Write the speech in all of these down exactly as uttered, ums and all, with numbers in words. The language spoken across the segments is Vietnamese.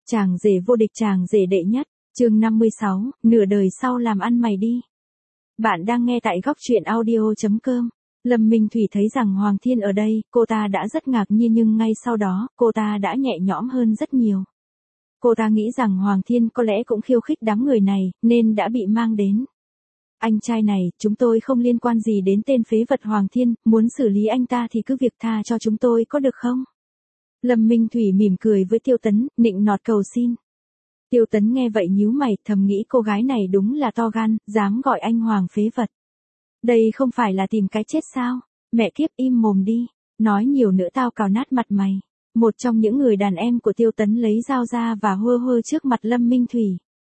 Chàng rể vô địch, chàng rể đệ nhất, chương năm mươi sáu, nửa đời sau làm ăn mày đi. Bạn đang nghe tại góc truyện audio chấm com. Lâm Minh Thủy thấy rằng Hoàng Thiên ở đây, cô ta đã rất ngạc nhiên nhưng ngay sau đó, cô ta đã nhẹ nhõm hơn rất nhiều. Cô ta nghĩ rằng Hoàng Thiên có lẽ cũng khiêu khích đám người này, nên đã bị mang đến. Anh trai này, chúng tôi không liên quan gì đến tên phế vật Hoàng Thiên, muốn xử lý anh ta thì cứ việc tha cho chúng tôi có được không? Lâm Minh Thủy mỉm cười với Tiêu Tấn, nịnh nọt cầu xin. Tiêu Tấn nghe vậy nhíu mày, thầm nghĩ cô gái này đúng là to gan, dám gọi anh Hoàng phế vật. Đây không phải là tìm cái chết sao? Mẹ kiếp, im mồm đi, nói nhiều nữa tao cào nát mặt mày. Một trong những người đàn em của Tiêu Tấn lấy dao ra và hơ hơ trước mặt Lâm Minh Thủy.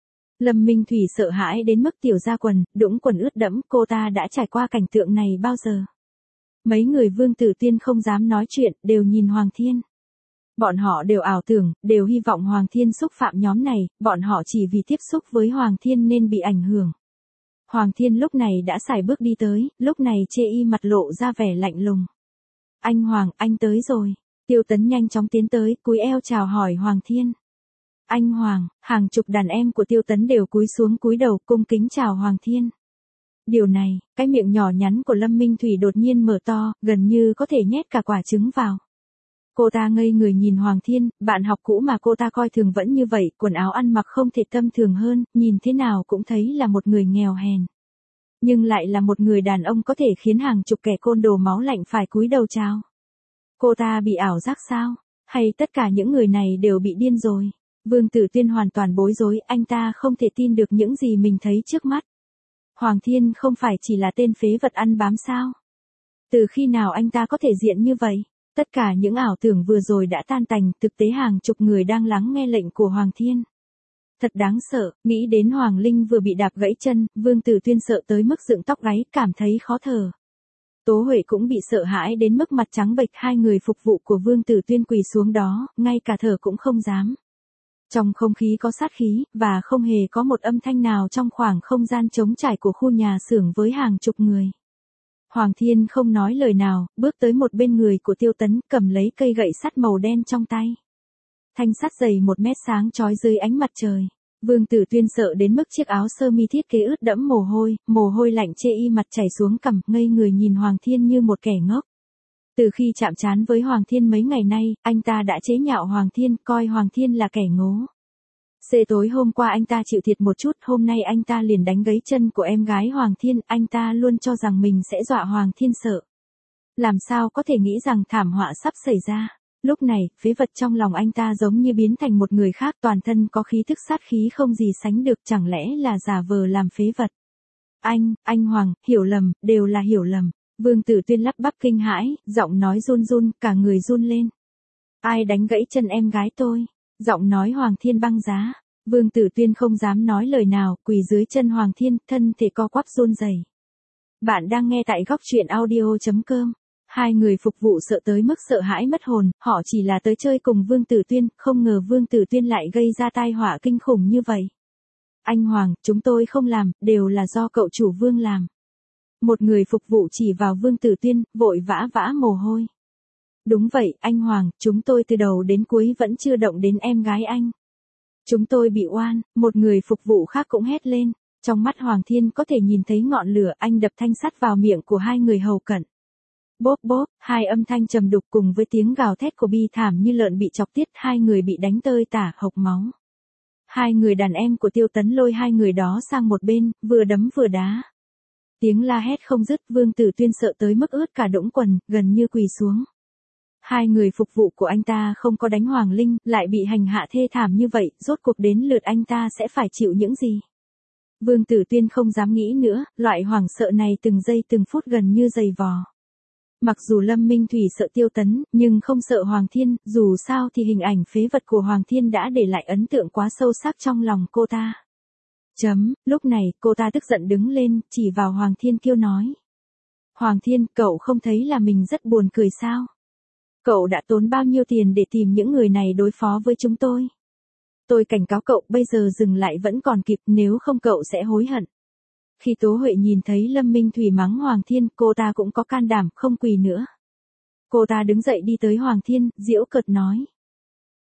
Lâm Minh Thủy sợ hãi đến mức tiểu ra quần, đũng quần ướt đẫm, cô ta đã trải qua cảnh tượng này bao giờ. Mấy người Vương Tử Tuyên không dám nói chuyện, đều nhìn Hoàng Thiên. Bọn họ đều ảo tưởng, đều hy vọng Hoàng Thiên xúc phạm nhóm này, bọn họ chỉ vì tiếp xúc với Hoàng Thiên nên bị ảnh hưởng. Hoàng Thiên lúc này đã sải bước đi tới, lúc này chê y mặt lộ ra vẻ lạnh lùng. Anh Hoàng, anh tới rồi. Tiêu Tấn nhanh chóng tiến tới, cúi eo chào hỏi Hoàng Thiên. Anh Hoàng, hàng chục đàn em của Tiêu Tấn đều cúi xuống cúi đầu cung kính chào Hoàng Thiên. Điều này, cái miệng nhỏ nhắn của Lâm Minh Thủy đột nhiên mở to, gần như có thể nhét cả quả trứng vào. Cô ta ngây người nhìn Hoàng Thiên, bạn học cũ mà cô ta coi thường vẫn như vậy, quần áo ăn mặc không thể tầm thường hơn, nhìn thế nào cũng thấy là một người nghèo hèn. Nhưng lại là một người đàn ông có thể khiến hàng chục kẻ côn đồ máu lạnh phải cúi đầu chào. Cô ta bị ảo giác sao? Hay tất cả những người này đều bị điên rồi? Vương Tử Tuyên hoàn toàn bối rối, anh ta không thể tin được những gì mình thấy trước mắt. Hoàng Thiên không phải chỉ là tên phế vật ăn bám sao? Từ khi nào anh ta có thể diện như vậy? Tất cả những ảo tưởng vừa rồi đã tan tành, thực tế hàng chục người đang lắng nghe lệnh của Hoàng Thiên. Thật đáng sợ, nghĩ đến Hoàng Linh vừa bị đạp gãy chân, Vương Tử Tuyên sợ tới mức dựng tóc gáy, cảm thấy khó thở. Tố Huệ cũng bị sợ hãi đến mức mặt trắng bệch, hai người phục vụ của Vương Tử Tuyên quỳ xuống đó, ngay cả thở cũng không dám. Trong không khí có sát khí, và không hề có một âm thanh nào trong khoảng không gian trống trải của khu nhà xưởng với hàng chục người. Hoàng Thiên không nói lời nào, bước tới một bên người của Tiêu Tấn, cầm lấy cây gậy sắt màu đen trong tay. Thanh sắt dày một mét sáng chói dưới ánh mặt trời. Vương Tử Tuyên sợ đến mức chiếc áo sơ mi thiết kế ướt đẫm mồ hôi, mồ hôi lạnh chê y mặt chảy xuống cằm, ngây người nhìn Hoàng Thiên như một kẻ ngốc. Từ khi chạm trán với Hoàng Thiên mấy ngày nay, anh ta đã chế nhạo Hoàng Thiên, coi Hoàng Thiên là kẻ ngố. Xế tối hôm qua anh ta chịu thiệt một chút, hôm nay anh ta liền đánh gãy chân của em gái Hoàng Thiên, anh ta luôn cho rằng mình sẽ dọa Hoàng Thiên sợ. Làm sao có thể nghĩ rằng thảm họa sắp xảy ra. Lúc này, phế vật trong lòng anh ta giống như biến thành một người khác, toàn thân có khí thức sát khí không gì sánh được, chẳng lẽ là giả vờ làm phế vật. Anh, anh Hoàng, hiểu lầm, đều là hiểu lầm. Vương Tử Tuyên lắp bắp kinh hãi, giọng nói run run, cả người run lên. Ai đánh gãy chân em gái tôi? Giọng nói Hoàng Thiên băng giá. Vương Tử Tuyên không dám nói lời nào, quỳ dưới chân Hoàng Thiên, thân thể co quắp run rẩy. Bạn đang nghe tại góc truyện audio chấm com. Hai người phục vụ sợ tới mức sợ hãi mất hồn, họ chỉ là tới chơi cùng Vương Tử Tuyên, không ngờ Vương Tử Tuyên lại gây ra tai họa kinh khủng như vậy. Anh Hoàng, chúng tôi không làm, đều là do cậu chủ Vương làm. Một người phục vụ chỉ vào Vương Tử Tuyên, vội vã vã mồ hôi. Đúng vậy, anh Hoàng, chúng tôi từ đầu đến cuối vẫn chưa động đến em gái anh. Chúng tôi bị oan, một người phục vụ khác cũng hét lên. Trong mắt Hoàng Thiên có thể nhìn thấy ngọn lửa, anh đập thanh sắt vào miệng của hai người hầu cận. Bốp bốp, hai âm thanh trầm đục cùng với tiếng gào thét của bi thảm như lợn bị chọc tiết, hai người bị đánh tơi tả, hộc máu. Hai người đàn em của Tiêu Tấn lôi hai người đó sang một bên, vừa đấm vừa đá. Tiếng la hét không dứt, Vương Tử Tuyên sợ tới mức ướt cả đũng quần, gần như quỳ xuống. Hai người phục vụ của anh ta không có đánh Hoàng Linh, lại bị hành hạ thê thảm như vậy, rốt cuộc đến lượt anh ta sẽ phải chịu những gì? Vương Tử Tuyên không dám nghĩ nữa, loại hoảng sợ này từng giây từng phút gần như giày vò. Mặc dù Lâm Minh Thủy sợ Tiêu Tấn, nhưng không sợ Hoàng Thiên, dù sao thì hình ảnh phế vật của Hoàng Thiên đã để lại ấn tượng quá sâu sắc trong lòng cô ta. Chấm, lúc này, cô ta tức giận đứng lên, chỉ vào Hoàng Thiên kêu nói. Hoàng Thiên, cậu không thấy là mình rất buồn cười sao? Cậu đã tốn bao nhiêu tiền để tìm những người này đối phó với chúng tôi? Tôi cảnh cáo cậu, bây giờ dừng lại vẫn còn kịp, nếu không cậu sẽ hối hận. Khi Tố Huệ nhìn thấy Lâm Minh Thủy mắng Hoàng Thiên, cô ta cũng có can đảm, không quỳ nữa. Cô ta đứng dậy đi tới Hoàng Thiên, giễu cợt nói.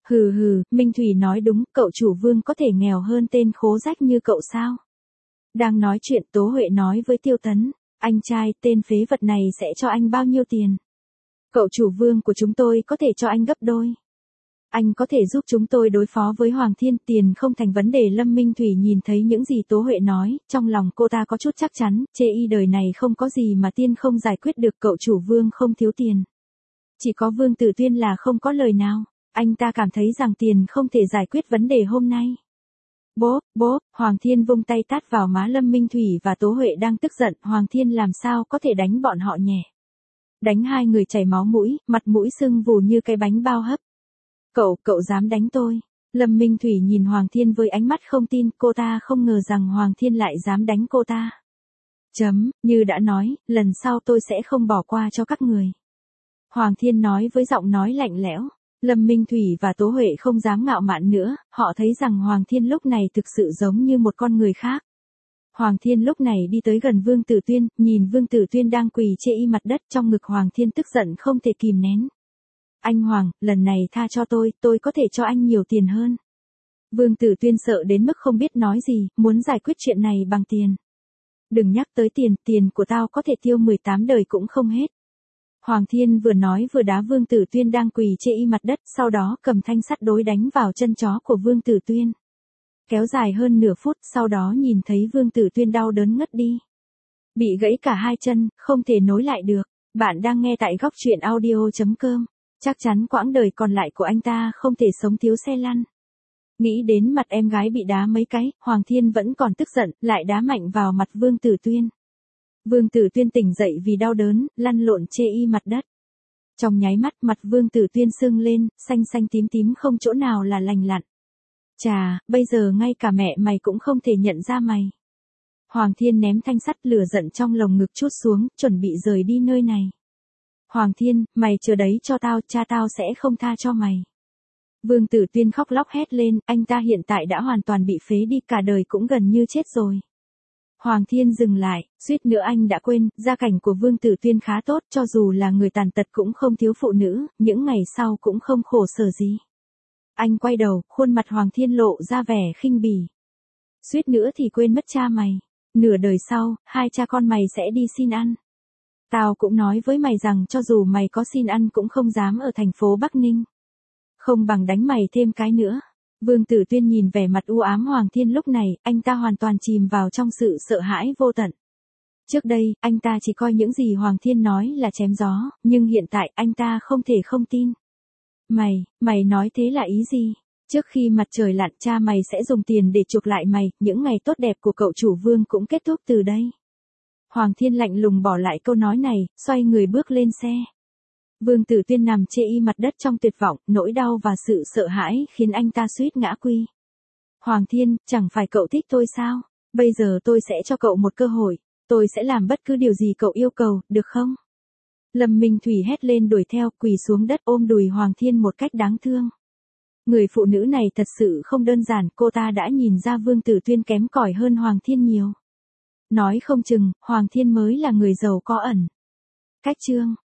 Hừ hừ, Minh Thủy nói đúng, cậu chủ Vương có thể nghèo hơn tên khố rách như cậu sao? Đang nói chuyện Tố Huệ nói với Tiêu Tấn, anh trai, tên phế vật này sẽ cho anh bao nhiêu tiền? Cậu chủ Vương của chúng tôi có thể cho anh gấp đôi. Anh có thể giúp chúng tôi đối phó với Hoàng Thiên, tiền không thành vấn đề. Lâm Minh Thủy nhìn thấy những gì Tố Huệ nói, trong lòng cô ta có chút chắc chắn, chê y đời này không có gì mà tiên không giải quyết được, cậu chủ Vương không thiếu tiền. Chỉ có Vương Tử Tuyên là không có lời nào, anh ta cảm thấy rằng tiền không thể giải quyết vấn đề hôm nay. Bốp, bốp, Hoàng Thiên vung tay tát vào má Lâm Minh Thủy và Tố Huệ đang tức giận, Hoàng Thiên làm sao có thể đánh bọn họ nhẹ. Đánh hai người chảy máu mũi, mặt mũi sưng vù như cái bánh bao hấp. Cậu, cậu dám đánh tôi? Lâm Minh Thủy nhìn Hoàng Thiên với ánh mắt không tin, cô ta không ngờ rằng Hoàng Thiên lại dám đánh cô ta. Chấm, như đã nói, lần sau tôi sẽ không bỏ qua cho các người. Hoàng Thiên nói với giọng nói lạnh lẽo. Lâm Minh Thủy và Tố Huệ không dám ngạo mạn nữa, họ thấy rằng Hoàng Thiên lúc này thực sự giống như một con người khác. Hoàng Thiên lúc này đi tới gần Vương Tử Tuyên, nhìn Vương Tử Tuyên đang quỳ chê y mặt đất, trong ngực Hoàng Thiên tức giận không thể kìm nén. Anh Hoàng, lần này tha cho tôi, tôi có thể cho anh nhiều tiền hơn. Vương Tử Tuyên sợ đến mức không biết nói gì, muốn giải quyết chuyện này bằng tiền. Đừng nhắc tới tiền, tiền của tao có thể tiêu mười tám đời cũng không hết. Hoàng Thiên vừa nói vừa đá Vương Tử Tuyên đang quỳ chê y mặt đất, sau đó cầm thanh sắt đối đánh vào chân chó của Vương Tử Tuyên. Kéo dài hơn nửa phút, sau đó nhìn thấy Vương Tử Tuyên đau đớn ngất đi. Bị gãy cả hai chân, không thể nối lại được. Bạn đang nghe tại góc truyện audio chấm com. Chắc chắn quãng đời còn lại của anh ta không thể sống thiếu xe lăn. Nghĩ đến mặt em gái bị đá mấy cái, Hoàng Thiên vẫn còn tức giận, lại đá mạnh vào mặt Vương Tử Tuyên. Vương Tử Tuyên tỉnh dậy vì đau đớn, lăn lộn chê y mặt đất. Trong nháy mắt mặt Vương Tử Tuyên sưng lên, xanh xanh tím tím không chỗ nào là lành lặn. Chà, bây giờ ngay cả mẹ mày cũng không thể nhận ra mày. Hoàng Thiên ném thanh sắt lửa giận trong lồng ngực trút xuống, chuẩn bị rời đi nơi này. Hoàng Thiên, mày chờ đấy cho tao, cha tao sẽ không tha cho mày. Vương Tử Tuyên khóc lóc hét lên, anh ta hiện tại đã hoàn toàn bị phế đi, cả đời cũng gần như chết rồi. Hoàng Thiên dừng lại, suýt nữa anh đã quên, gia cảnh của Vương Tử Tuyên khá tốt, cho dù là người tàn tật cũng không thiếu phụ nữ, những ngày sau cũng không khổ sở gì. Anh quay đầu, khuôn mặt Hoàng Thiên lộ ra vẻ khinh bỉ. Suýt nữa thì quên mất cha mày. Nửa đời sau, hai cha con mày sẽ đi xin ăn. Tao cũng nói với mày rằng cho dù mày có xin ăn cũng không dám ở thành phố Bắc Ninh. Không bằng đánh mày thêm cái nữa. Vương Tử Tuyên nhìn vẻ mặt u ám Hoàng Thiên lúc này, anh ta hoàn toàn chìm vào trong sự sợ hãi vô tận. Trước đây, anh ta chỉ coi những gì Hoàng Thiên nói là chém gió, nhưng hiện tại anh ta không thể không tin. Mày, mày nói thế là ý gì? Trước khi mặt trời lặn cha mày sẽ dùng tiền để chuộc lại mày, những ngày tốt đẹp của cậu chủ Vương cũng kết thúc từ đây. Hoàng Thiên lạnh lùng bỏ lại câu nói này, xoay người bước lên xe. Vương Tử Tuyên nằm chê y mặt đất trong tuyệt vọng, nỗi đau và sự sợ hãi khiến anh ta suýt ngã quy. Hoàng Thiên, chẳng phải cậu thích tôi sao? Bây giờ tôi sẽ cho cậu một cơ hội, tôi sẽ làm bất cứ điều gì cậu yêu cầu, được không? Lâm Minh Thủy hét lên đuổi theo, quỳ xuống đất ôm đùi Hoàng Thiên một cách đáng thương. Người phụ nữ này thật sự không đơn giản, cô ta đã nhìn ra Vương Tử Tuyên kém cỏi hơn Hoàng Thiên nhiều. Nói không chừng, Hoàng Thiên mới là người giàu có ẩn. Cách chương